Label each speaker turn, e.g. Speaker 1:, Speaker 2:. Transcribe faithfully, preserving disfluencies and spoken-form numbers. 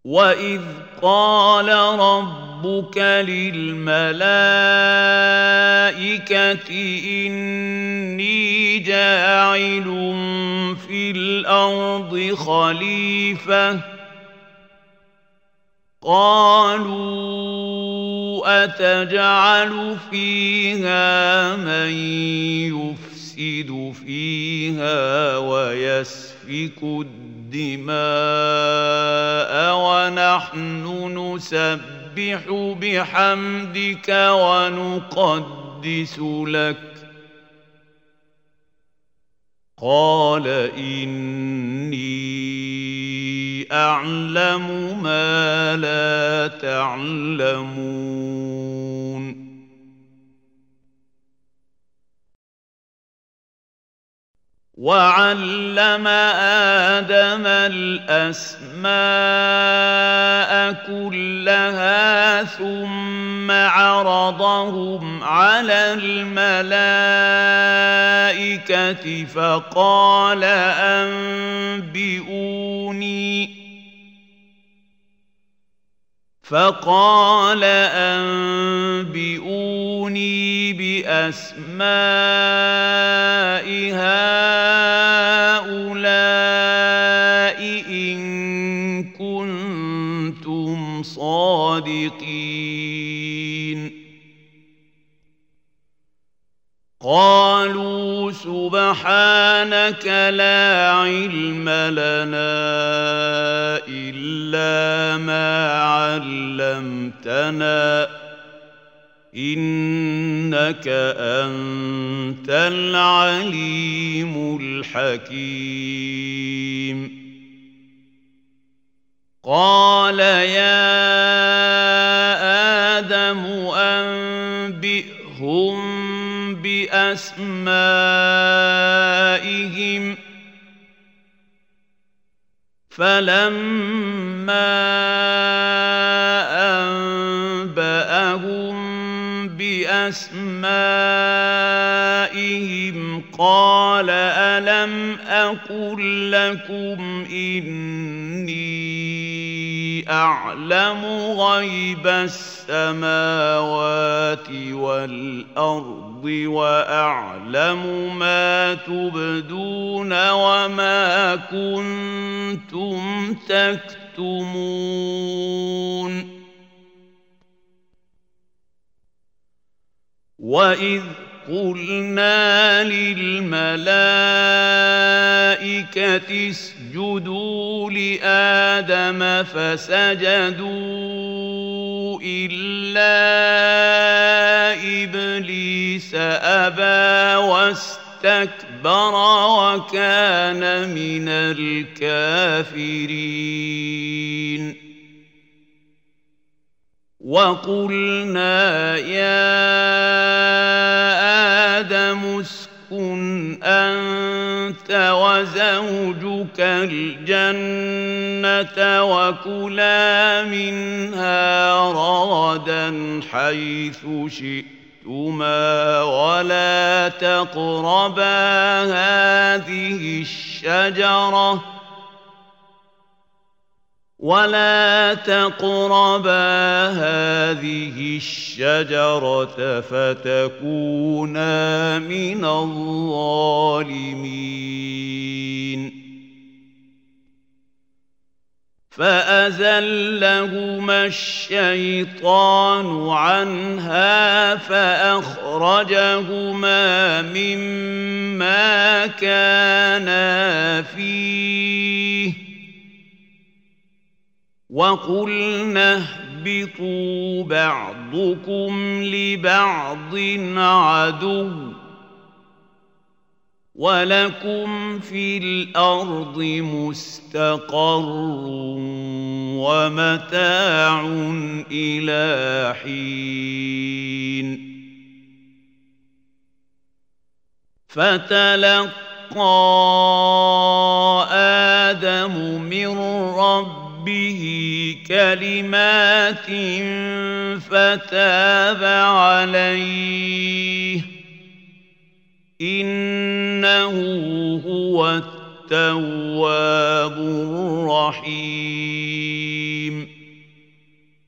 Speaker 1: وَإِذْ قَالَ رَبُّكَ لِلْمَلَائِكَةِ إِنِّي جَاعِلٌ فِي الْأَرْضِ خَلِيفَةً قَالُوا أَتَجْعَلُ فِيهَا مَن يُفْسِدُ فِيهَا وَيَسْفِكُ الدِّمَاءَ وَنَحْنُ نُسَبِّحُ بِحَمْدِكَ وَنُقَدِّسُ لَكَ قَالَ إِنِّي أَعْلَمُ مَا لَا تَعْلَمُونَ وَعَلَّمَ آدَمَ الْأَسْمَاءَ كُلَّهَا ثُمَّ عَرَضَهُمْ عَلَى الْمَلَائِكَةِ فَقَالَ أَنبِئُونِي فَقَالَ أَنبِئُونِي بِأَسْمَاءِ هَؤُلَاءِ إِن كُنتُمْ صَادِقِينَ قَالُوا سُبْحَانَكَ لَا عِلْمَ لَنَا إِلَّا مَا عَلَّمْتَنَا إِنَّكَ أَنتَ الْعَلِيمُ الْحَكِيمُ قَالَ يَا آدَمُ أَنبِئْهُم بِأَسْمَائِهِمْ فَلَمَّا أَنبَأَهُم بِأَسْمَائِهِمْ قَالَ أَلَمْ أَقُل لَّكُمْ إِنِّي أَعْلَمُ غَيْبَ السَّمَاوَاتِ وَالْأَرْضِ وَأَعْلَمُ مَا تُبْدُونَ وَمَا كُنتُمْ تَكْتُمُونَ وَإِذْ قُلْنَا لِلْمَلَائِكَةِ اسْجُدُوا لِآدَمَ فَسَجَدُوا إِلَّا إِبْلِيسَ أَبَىٰ وَاسْتَكْبَرَ وَكَانَ مِنَ الْكَافِرِينَ وَقُلْنَا يَا آدَمُ اسْكُنْ أَنتَ وَزَوْجُكَ الْجَنَّةَ وَكُلَا مِنْهَا رَغَدًا حَيْثُ شِئْتُمَا وَلَا تَقْرَبَا هَٰذِهِ الشَّجَرَةَ وَلَا تَقْرَبَا هَٰذِهِ الشَّجَرَةَ فَتَكُونَا مِنَ الظَّالِمِينَ فَأَزَلَّهُمَا الشَّيْطَانُ عَنْهَا فَأَخْرَجَهُمَا مِمَّا كَانَا فِيهِ وَقُلْنَا اهْبِطُوا بَعْضُكُمْ لِبَعْضٍ عَدُوٌّ وَلَكُمْ فِي الْأَرْضِ مُسْتَقَرٌّ وَمَتَاعٌ إِلَىٰ حِينٍ فَتَلَقَّىٰ آدَمُ مِن رَّبِّهِ كَلِمَاتٍ فَتَابَ عَلَيْهِ إِنَّهُ هُوَ التَّوَّابُ الرَّحِيمُ